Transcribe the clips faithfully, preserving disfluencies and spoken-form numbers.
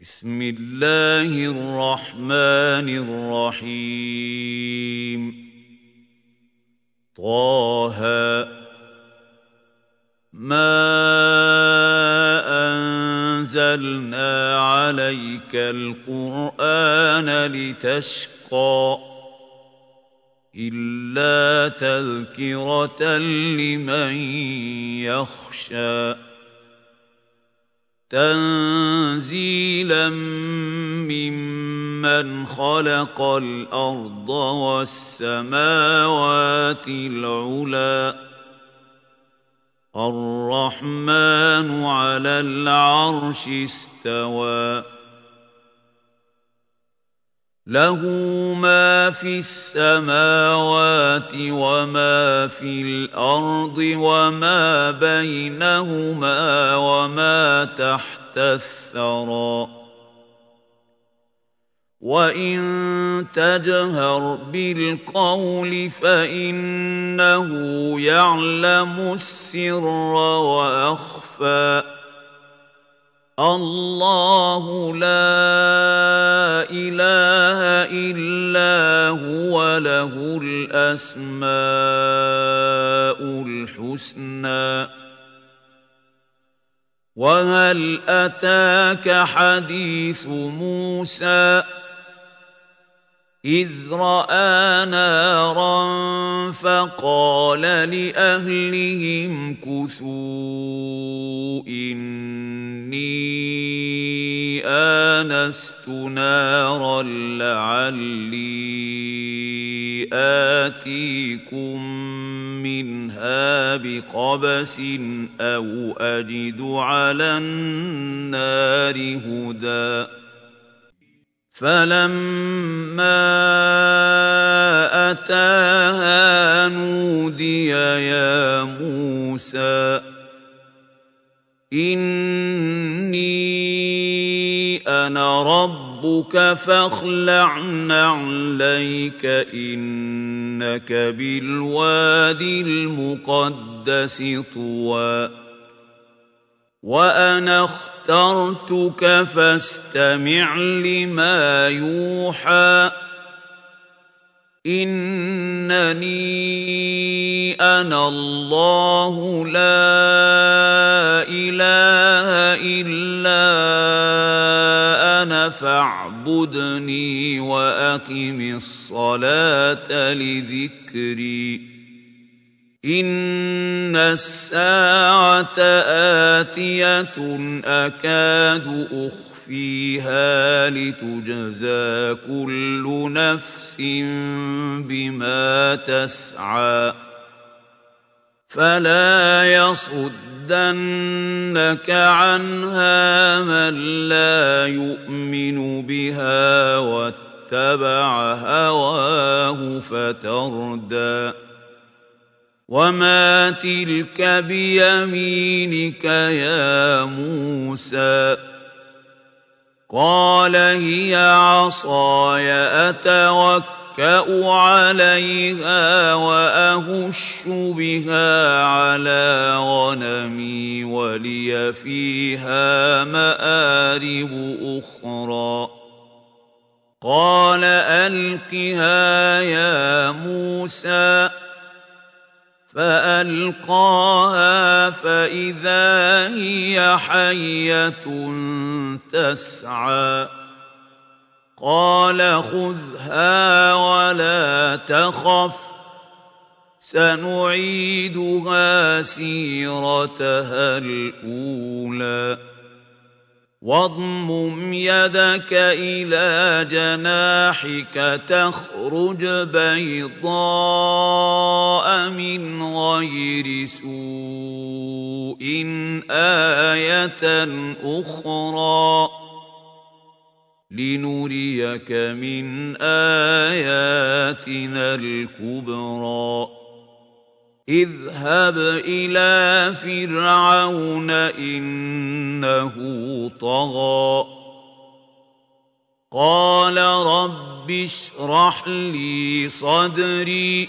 بسم الله الرحمن الرحيم طه ما أنزلنا عليك القرآن لتشقى إلا تذكرة لمن يخشى تنزيلا ممن خلق الأرض والسماوات العلى الرحمن على العرش استوى له ما في السماوات وما في الأرض وما بينهما وما تحت الثرى وإن تجهر بالقول فإنه يعلم السر وأخفى الله لا إله إلا هو له الأسماء الحسنى وهل أتاك حديث موسى إذ رأى نارا فقال لأهلهم كثوا إني آنست نارا لعلي آتيكم منها بقبس أو أجد على النار هدى فلما أتاها نودي يا موسى إني أنا ربك فاخلع نعليك إنك بالوادي المقدس طوى وأنا اخترتك فاستمع لما يوحى إنني أنا الله لا إله إلا أنا فاعبدني وأقم الصلاة لذكري إن الساعة آتية أكاد أخفيها لتجزى كل نفس بما تسعى فلا يصدنك عنها من لا يؤمن بها واتبع هواه فتردى وما تلك بيمينك يا موسى قال هي عصاي أتوكأ عليها وأهش بها على غنمي ولي فيها مآرب أخرى قال ألقها يا موسى فألقاها فإذا هي حية تسعى قال خذها ولا تخف سنعيدها سيرتها الأولى واضمم يدك إلى جناحك تخرج بيضاء من غير سوء آية أخرى لنريك من آياتنا الكبرى اذهب إلى فرعون إنه طغى قال رب اشرح لي صدري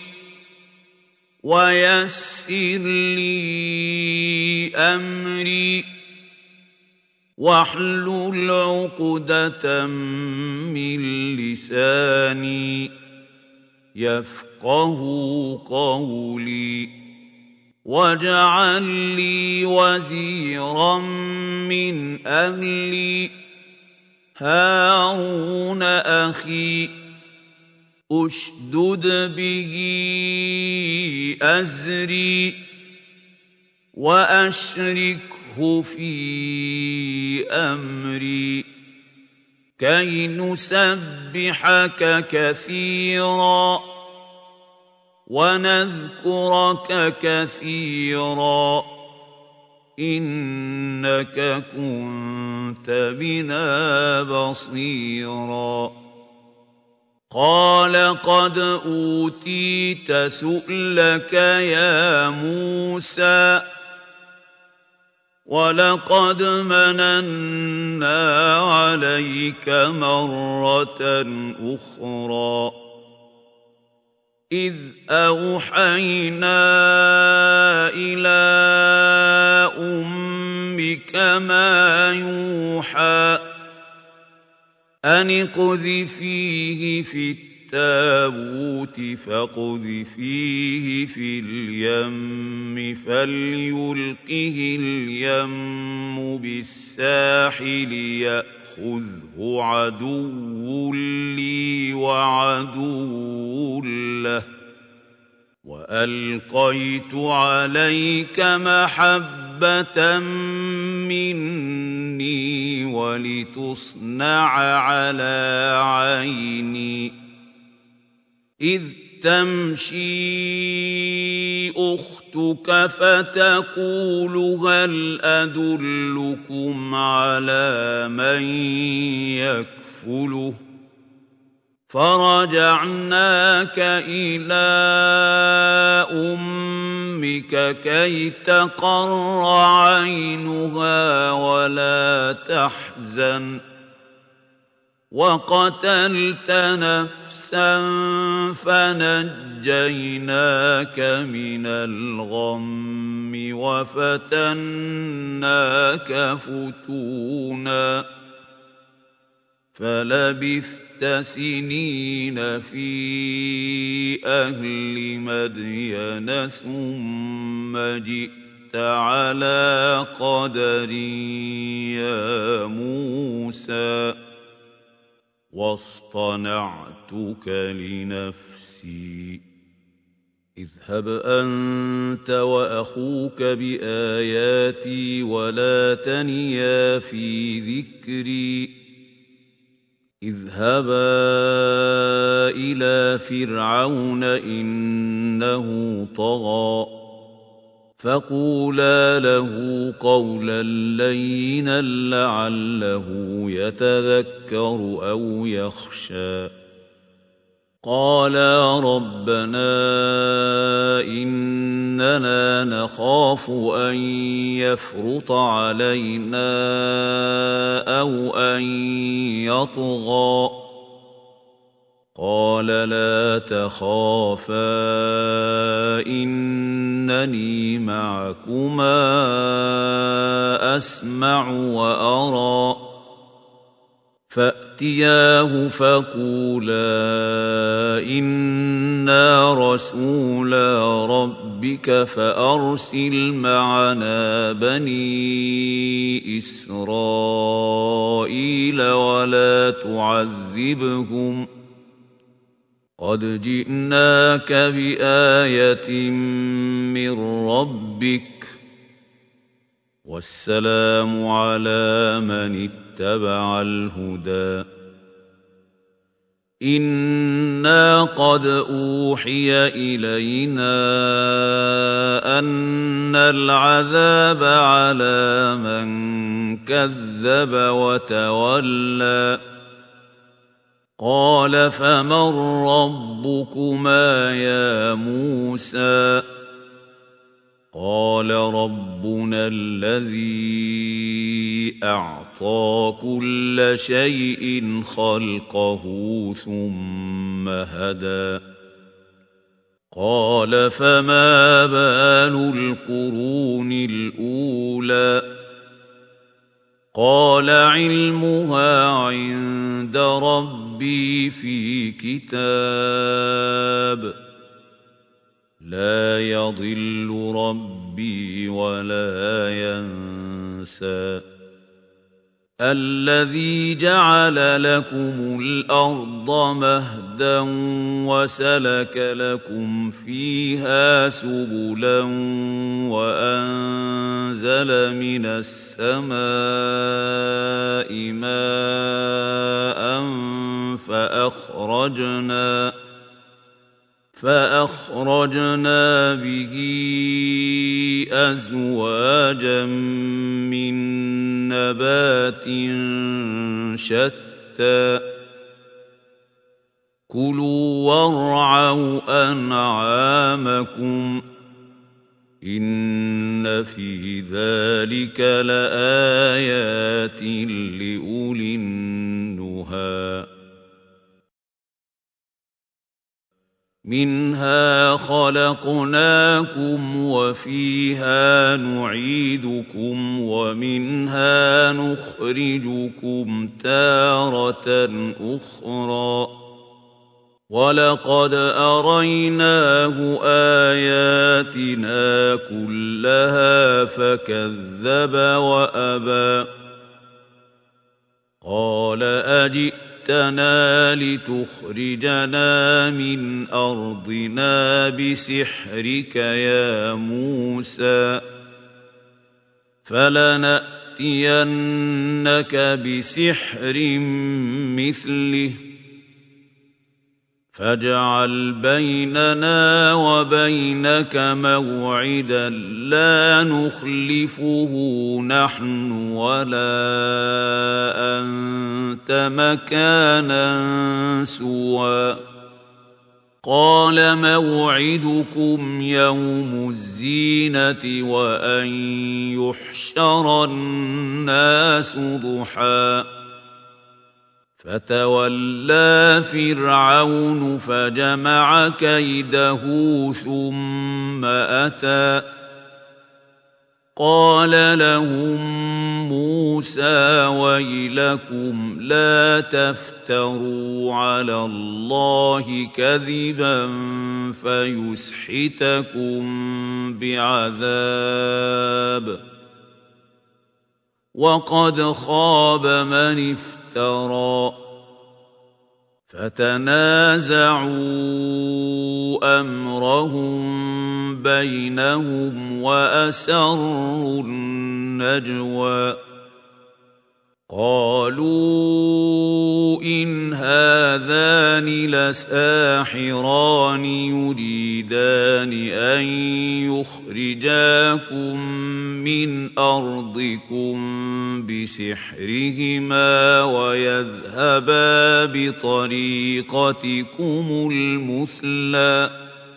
ويسر لي أمري واحلل عقدة من لساني يفقه قولي واجعل لي وزيرا من أهلي هارون أخي أشدد به أزري وأشركه في أمري كي نسبحك كثيرا ونذكرك كثيرا إنك كنت بنا بصيرا قال قد أوتيت سؤلك يا موسى ولقد مننا عليك مرة أخرى إذ أوحينا إلى أمك ما يوحى أن اقذفيه في التابوت فاقذفيه في اليم فليلقه اليم بالساحل يأخذه عدو لي وعدو له وألقيت عليك محبة مني ولتصنع على عيني إذ تمشي أختك فتقول هل أدلكم على من يكفله فرجعناك إلى أمك كي تقر عينها ولا تحزن وقتلت نفسا فنجيناك من الغم وفتناك فتونا فلبثت سنين في أهل مدين ثم جئت على قدر يا موسى واصطنعتك لنفسي اذهب أنت وأخوك بآياتي ولا تنيا في ذكري اذهبا إلى فرعون إنه طغى فقولا له قولا لينا لعله يتذكر أو يخشى قالا ربنا إننا نخاف أن يفرط علينا أو أن يطغى قال لا تخافا إنني معكما أسمع وأرى فأتياه فقولا إنا رسولا ربك فأرسل معنا بني إسرائيل ولا تعذبهم قد جئناك بآية من ربك والسلام على من اتبع الهدى إنا قد أوحي إلينا أن العذاب على من كذب وتولى قال فمن ربكما يا موسى قال ربنا الذي أعطى كل شيء خلقه ثم هدى قال فما بال القرون الأولى قال علمها عند ربي في كتاب لا يضل ربي ولا ينسى الذي جعل لكم الأرض مهدا وسلك لكم فيها سبلا وأنزل من السماء ماء فأخرجنا فأخرجنا به أزواجا من نبات شتى كلوا وارعوا أنعامكم إن في ذلك لآيات لأولي النهى منها خلقناكم وفيها نعيدكم ومنها نخرجكم تارة أخرى ولقد أريناه آياتنا كلها فكذب وأبى قال أجئتنا لتخرجنا من أرضنا بسحرك يا موسى فلنأتينك بسحر مثله فاجعل بيننا وبينك موعدا لا نخلفه نحن ولا أنت مكانا سوى قال موعدكم يوم الزينة وأن يحشر الناس ضحى فتولى فرعون فجمع كيده ثم أتى قال لهم موسى ويلكم لا تفتروا على الله كذبا فيسحتكم بعذاب وقد خاب من افترى فتنازعوا أمرهم بينهم وأسروا النجوى قالوا إن هذان لساحران يريدان أن يخرجاكم من أرضكم بسحرهما ويذهبا بطريقتكم المثلى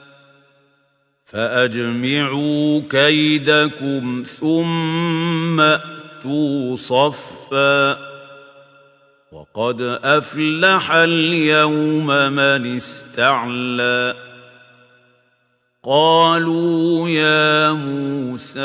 فأجمعوا كيدكم ثم أتوا صفا وقد أفلح اليوم من استعلى قالوا يا موسى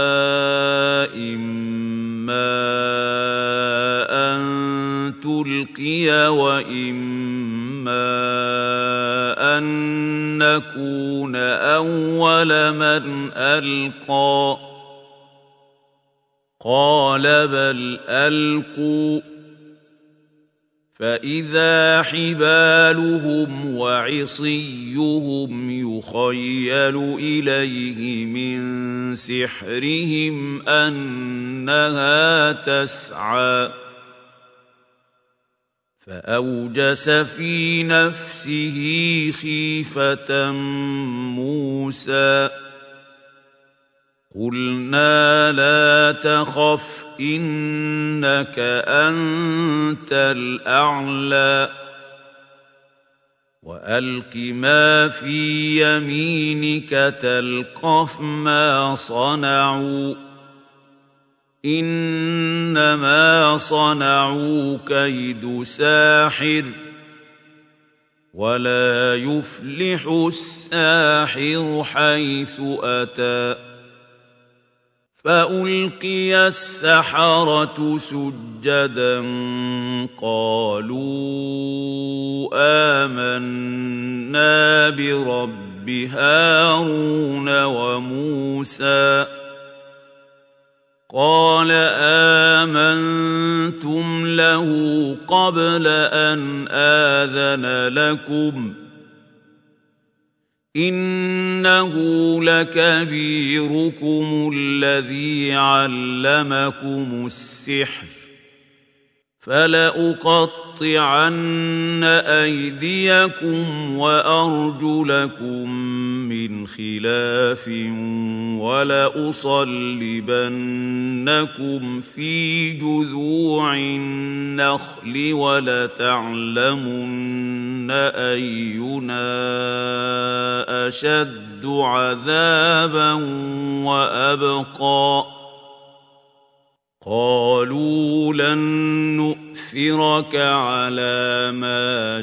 إما أن تلقي وإما أن نكون أول من ألقى قال بل ألقوا فإذا حبالهم وعصيهم يخيل إليه من سحرهم أنها تسعى فأوجس في نفسه خيفة موسى قلنا لا تخف إنك أنت الأعلى وألق ما في يمينك تلقف ما صنعوا إنما صنعوا كيد ساحر ولا يفلح الساحر حيث أتى فألقي السحرة سجدا قالوا آمنا برب هارون وموسى قال آمنتم له قبل أن آذن لكم إنه لكبيركم الذي علمكم السحر فلأقطعن أيديكم وأرجلكم من خلاف ولأصلبنكم في جذوع النخل ولتعلمن أينا أشد عذابا وأبقى قالوا لن نؤثرك على ما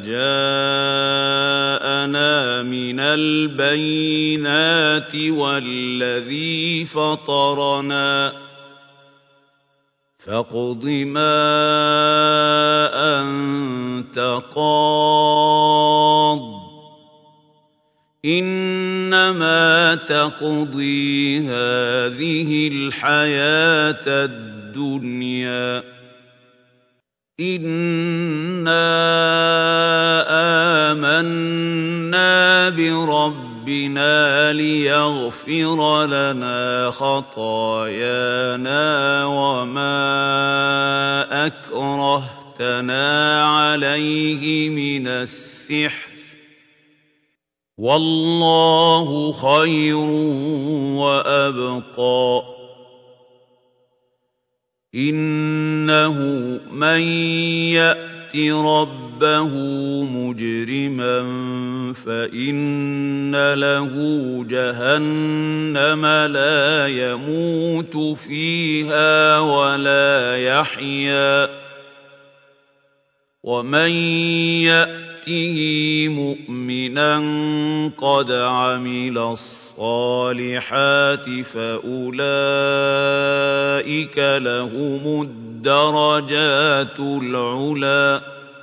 جاءنا من البينات والذي فطرنا فاقض ما أنت قاض إنما تقضي هذه الحياة الدنيا إنا آمنا بربنا ليغفر لنا خطايانا وما أكرهتنا عليه من السحر والله خير وأبقى إنه من يأت ربه مجرما فإن له جهنم لا يموت فيها ولا يحيا ومن يأت مؤمنا قد عمل الصالحات فأولئك لهم الدرجات العلى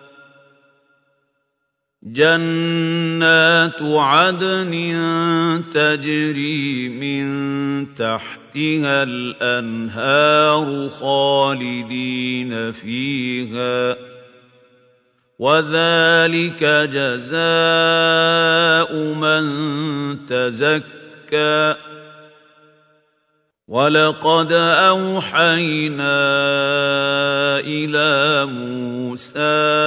جنات عدن تجري من تحتها الأنهار خالدين فيها وذلك جزاء من تزكى ولقد أوحينا إلى موسى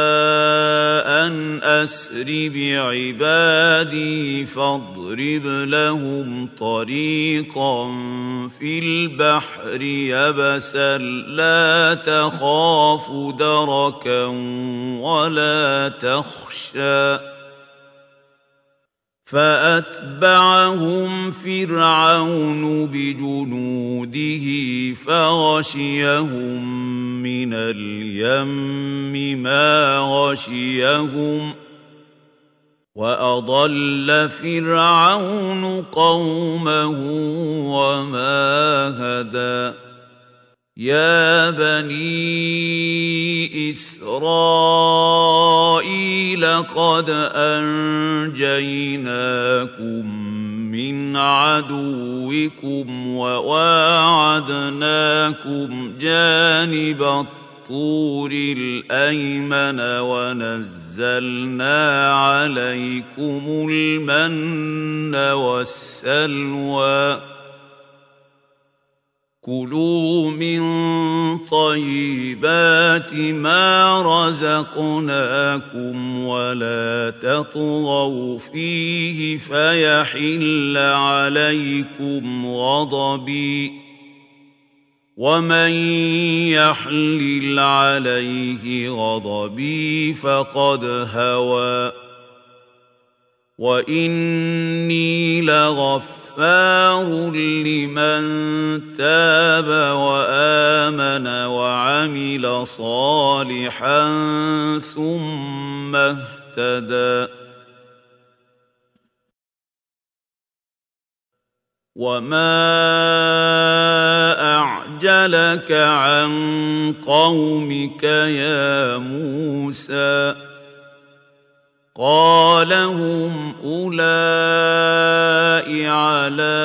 أن أسر بعبادي فاضرب لهم طريقا في البحر يبسا لا تخاف دركا ولا تخشى فأتبعهم فرعون بجنوده فغشيهم من اليم ما غشيهم وأضل فرعون قومه وما هدى يا بني إسرائيل قد أنجيناكم من عدوكم وواعدناكم جانب الطور الأيمن ونزلنا عليكم المن والسلوى كلوا من طيبات ما رزقناكم ولا تطغوا فيه فيحل عليكم غضبي ومن يحلل عليه غضبي فقد هوى وإني لغفور غفار لمن تاب وآمن وعمل صالحا ثم اهتدى وما أعجلك عن قومك يا موسى قال هم أولئك على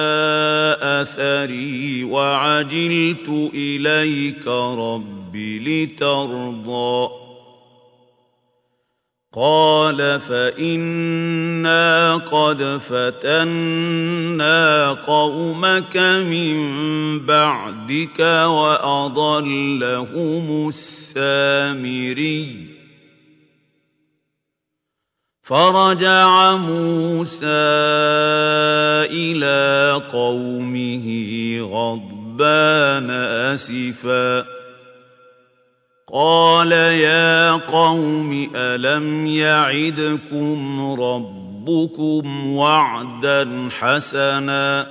أثري وعجلت إليك رب لترضى قال فإنا قد فتنا قومك من بعدك وأضلهم السامري فرجع موسى إلى قومه غضبان أسفا قال يا قوم ألم يعدكم ربكم وعدا حسنا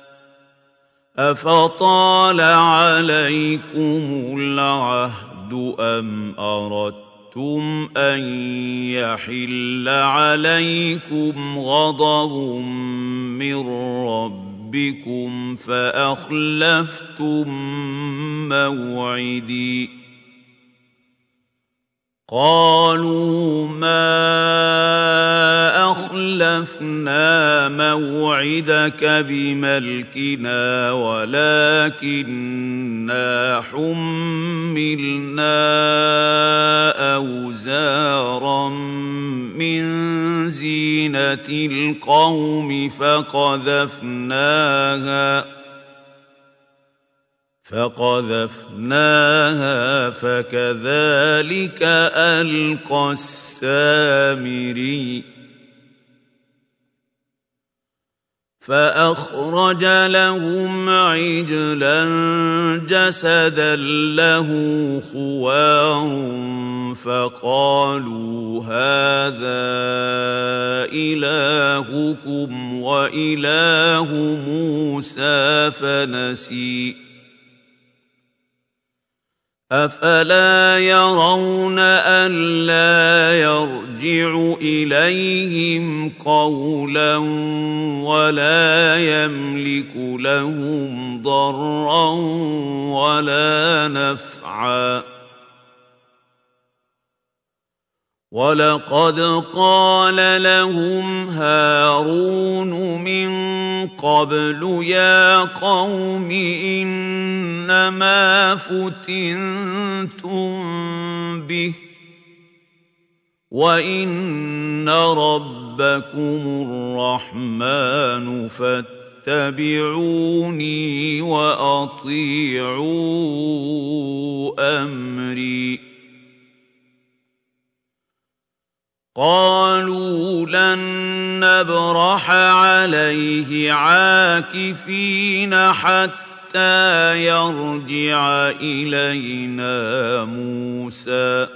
أفطال عليكم العهد أم أردتم أن يحل عليكم غضب من ربكم فأخلفتم موعدي قالوا ما أخلفنا موعدك بملكنا ولكننا حملنا أوزارا من زينة القوم فقذفناها فقذفناها فكذلك ألقى السامري فأخرج لهم عجلا جسدا له خوار فقالوا هذا إلهكم وإله موسى فنسي أفلا يرون ألا يرجع إليهم قولا ولا يملك لهم ضرا ولا نفعا ولقد قال لهم هارون من قبل يا قوم إنما فتنتم به وإن ربكم الرحمن فاتبعوني وأطيعوا أمري قالوا لن نبرح عليه عاكفين حتى يرجع إلينا موسى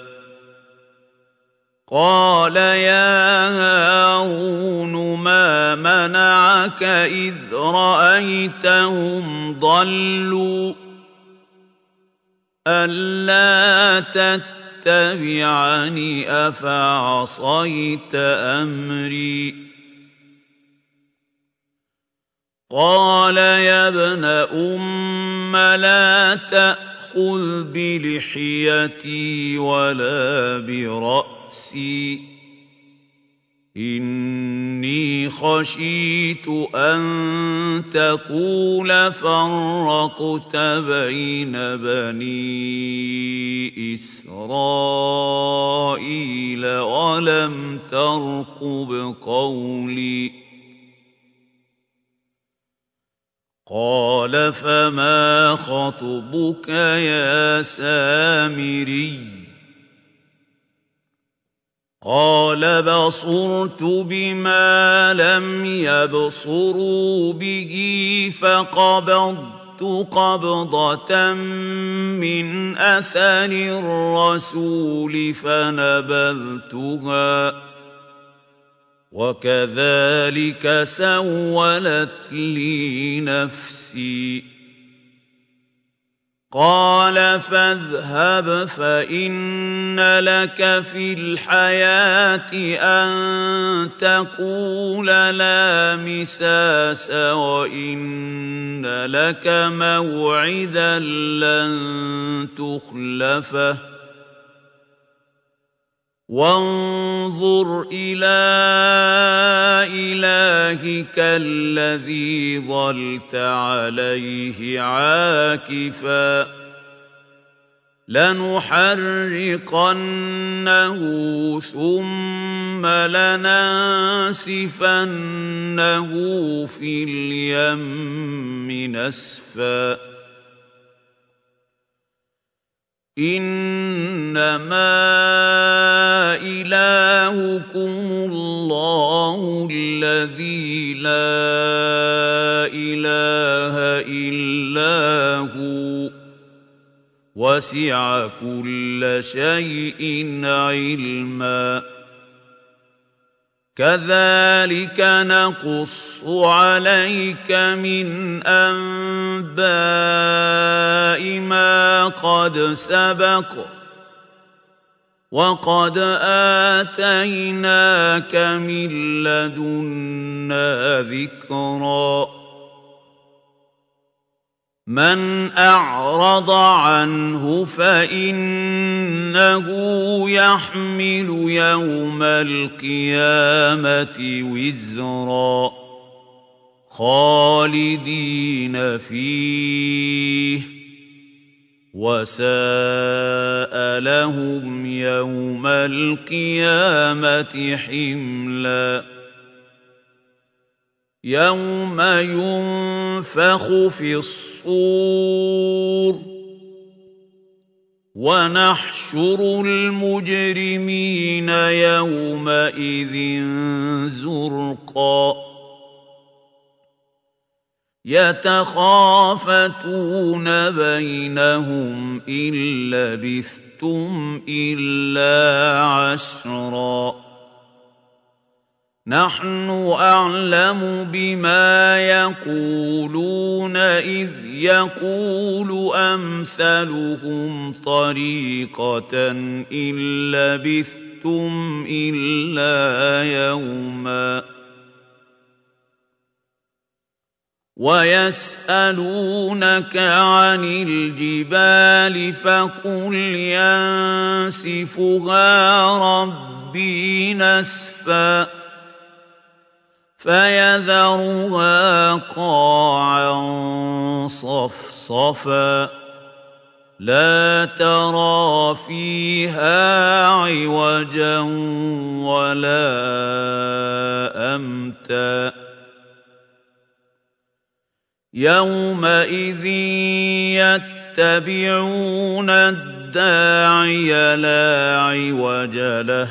قال يا هارون ما منعك إذ رأيتهم ضلوا ألا تتبعوا اتبعني أفعصيت أمري قال يا ابن أم لا تأخذ بلحيتي ولا برأسي إني خشيت أن تقول فرقت بين بني إسرائيل ولم ترقب قولي قال فما خطبك يا سامري قال بصرت بما لم يبصروا به فقبضت قبضة من أثر الرسول فنبذتها وكذلك سولت لي نفسي قال فاذهب فإن إن لك في الحياة أن تقول لا مساس وإن لك موعدا لن تخلفه وانظر إلى إلهك الذي ظلت عليه عاكفا لنحرقنه ثم لننسفنه في اليم نسفا إنما إلهكم الله الذي لا إله إلا هو وسع كل شيء علما كذلك نقص عليك من أنباء ما قد سبق وقد آتيناك من لدنا ذكرا من أعرض عنه فإنه يحمل يوم القيامة وزرا خالدين فيه وساء لهم يوم القيامة حملا يوم ينفخ في الصور ونحشر المجرمين يومئذ زرقا يتخافتون بينهم إن لبثتم إلا عشرا نحن أعلم بما يقولون إذ يقول أمثلهم طريقة إن لبثتم إلا يوما ويسألونك عن الجبال فقل ينسفها ربي نسفا فيذرها قاعا صفصفا لا ترى فيها عوجا ولا أمتا يومئذ يتبعون الداعي لا عوج له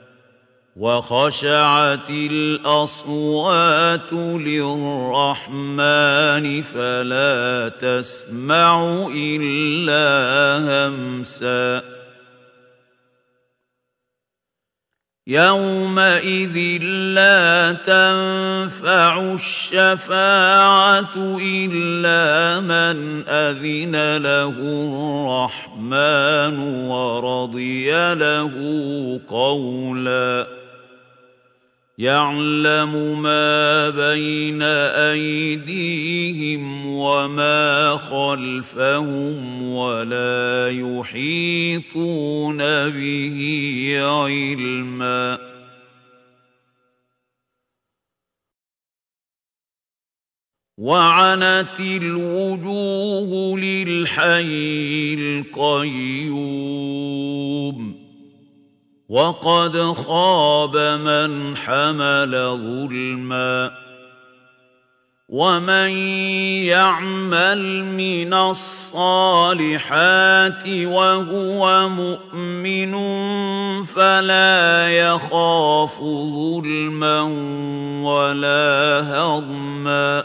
وخشعت الأصوات للرحمن فلا تسمع إلا همسا يومئذ لا تنفع الشفاعة إلا من أذن له الرحمن ورضي له قولا يعلم ما بين أيديهم وما خلفهم ولا يحيطون به علما وعنت الوجوه للحي القيوم وقد خاب من حمل ظلما ومن يعمل من الصالحات وهو مؤمن فلا يخاف ظلما ولا هضما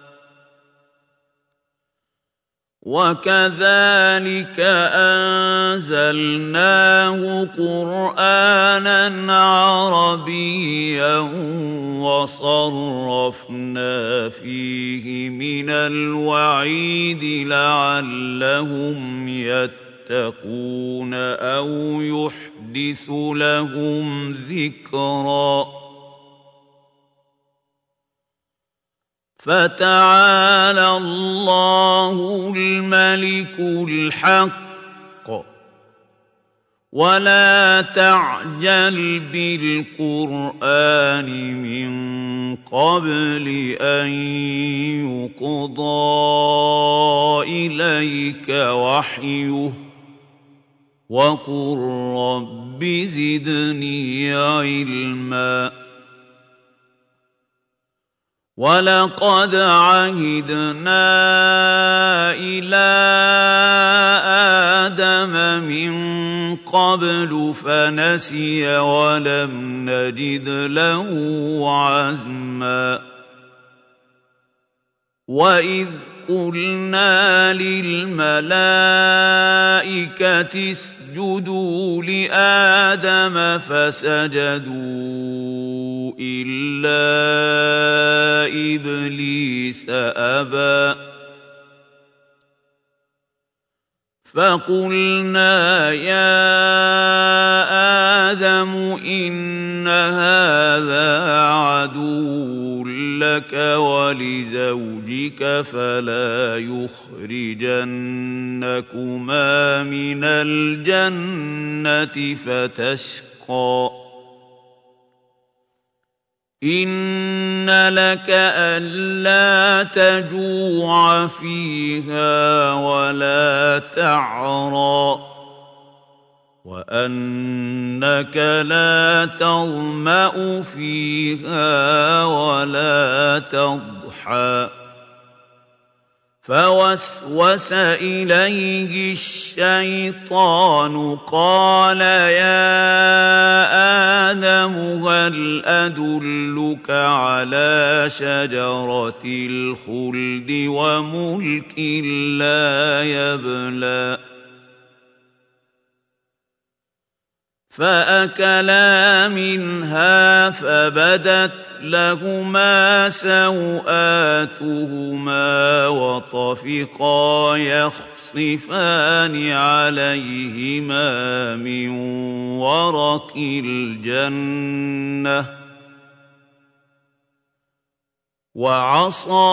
وكذلك أنزلناه قرآنا عربيا وصرفنا فيه من الوعيد لعلهم يتقون يتقون أو يحدث لهم ذكرا فتعالى الله الملك الحق ولا تعجل بالقرآن من قبل أن يقضى إليك وحيه وقل رب زدني علما ولقد عهدنا إلى آدم من قبل فنسي ولم نجد له عزما وإذ قلنا للملائكة اسجدوا لآدم فسجدوا إلا إبليس أبى فقلنا يا آدم إن هذا عدو لك ولزوجك فلا يخرجنكما من الجنة فتشقى إن لك ألا تجوع فيها ولا تعرى وأنك لا تظمأ فيها ولا تضحى فوسوس إليه الشيطان قال يا آدم هل أدلك على شجرة الخلد وملك لا يبلى فأكلا منها فبدت لهما سوآتهما وطفقا يخصفان عليهما من ورق الجنة وعصى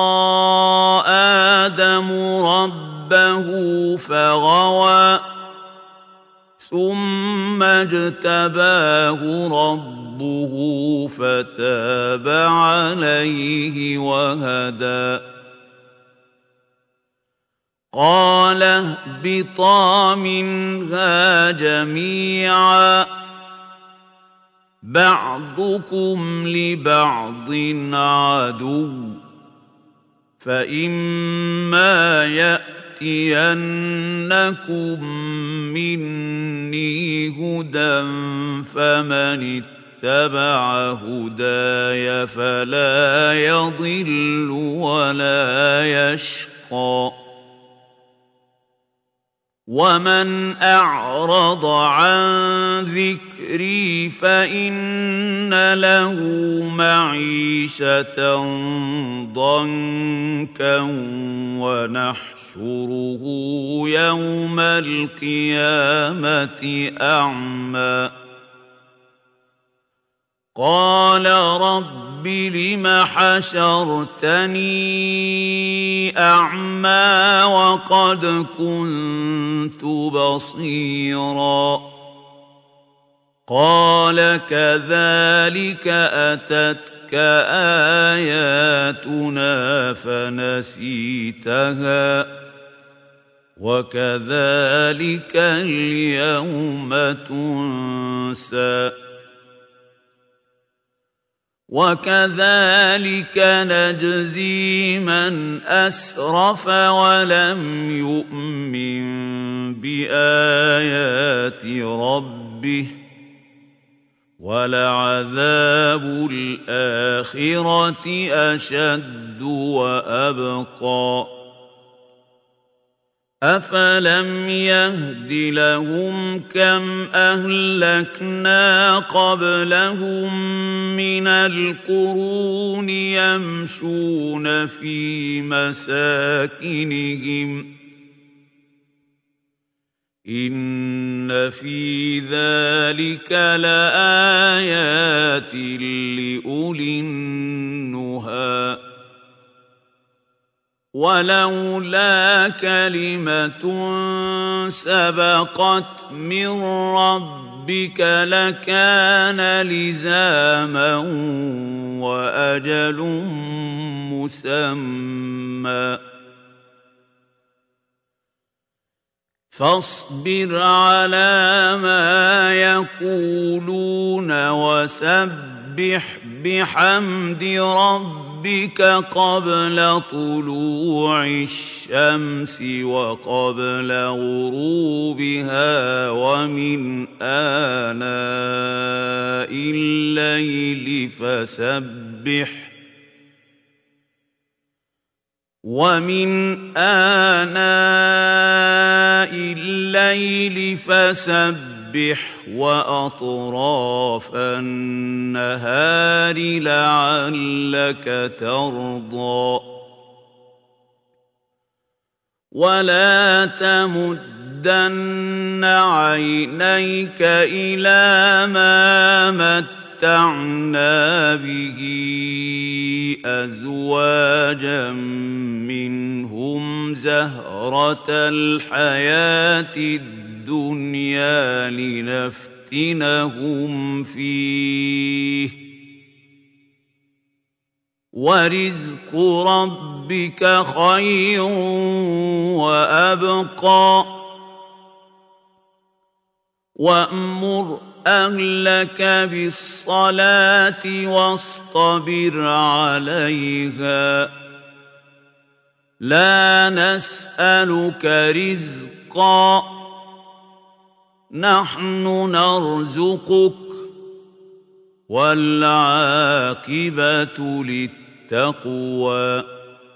آدم ربه فغوى ثم اجتباه ربه فتاب عليه وهدى قال اهبطا منها جميعا بعضكم لبعض عدو فإما يأتي يأتينكم مني هدى فمن اتبع هداي فلا يضل ولا يشقى ومن أعرض عن ذكري فإن له معيشة ضنكا ونحشره يوم القيامة أعمى قال رب لم حشرتني أعمى وقد كنت بصيرا قال كذلك أتتك آياتنا فنسيتها وكذلك اليوم تنسى وكذلك نجزي من أسرف ولم يؤمن بآيات ربه ولعذاب الآخرة أشد وأبقى أفلم يهد لهم كم أهلكنا قبلهم من القرون يمشون في مساكنهم إِنَّ فِي ذَلِكَ لَآيَاتٍ لِّأُولِي النُّهَىٰ وَلَوْلَا كَلِمَةٌ سَبَقَتْ مِن رَّبِّكَ لَكَانَ لِزَامًا وَأَجَلٌ مُّسَمًّى فاصبر على ما يقولون وسبح بحمد ربك قبل طلوع الشمس وقبل غروبها ومن آناء الليل فسبح ومن آناء الليل فسبح وأطراف النهار لعلك ترضى ولا تمدن عينيك إلى ما متعنا به أزواجا منهم زهرة الحياة الدنيا لنفتنهم فيه ورزق ربك خير وأبقى وأمر أهلك بالصلاة واصطبر عليها لا نسألك رزقا نحن نرزقك والعاقبة للتقوى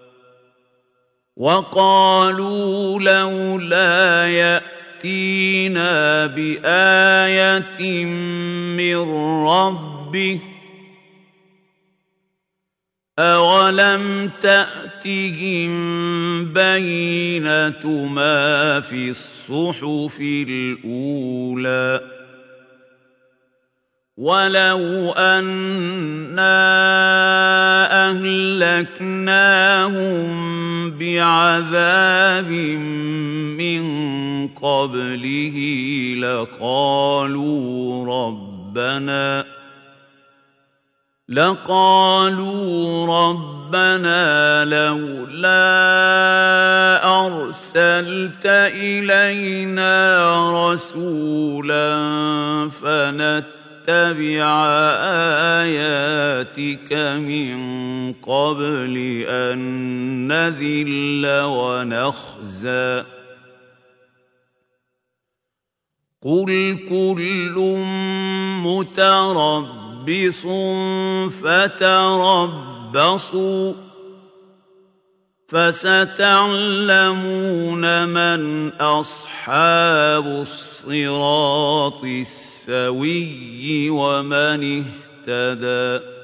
وقالوا لولا يأتينا بآية من ربه أَوَلَمْ تَأْتِهِم بَيِّنَةُ مَا فِي الصُّحُفِ الْأُولَىٰ وَلَوْ أَنَّا أَهْلَكْنَاهُم بِعَذَابٍ مِّن قَبْلِهِ لَقَالُوا رَبَّنَا لقالوا ربنا لولا أرسلت إلينا رسولا فنتبع آياتك من قبل أن نذل ونخزى قل كل متربص فتربصوا فستعلمون من أصحاب الصراط السوي ومن اهتدى